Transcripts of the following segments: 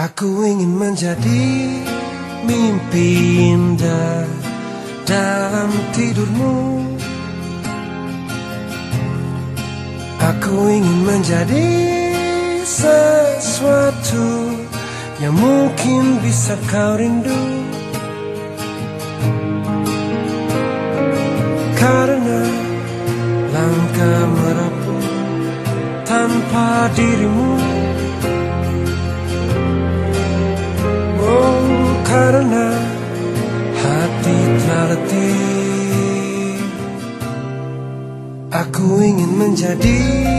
Aku ingin menjadi mimpi indah dalam tidurmu. Aku ingin menjadi sesuatu yang mungkin bisa kau rindu. Karena langkah merapuh tanpa dirimu. Oh, karena hati telah letih. Aku ingin menjadi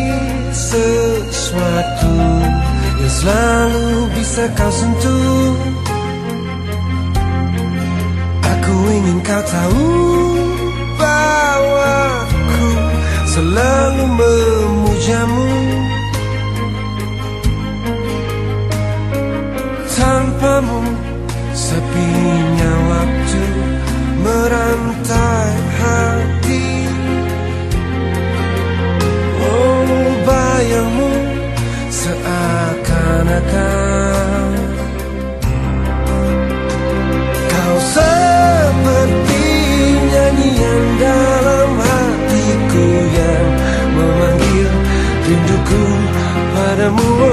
sesuatu yang selalu bisa kau sentuh. Aku ingin kau tahu bahwa aku selalu memujamu. Tanpamu sepinya waktu merantai hati. Oh, bayangmu seakan-akan kau seperti nyanyian dalam hatiku yang memanggil rinduku padamu.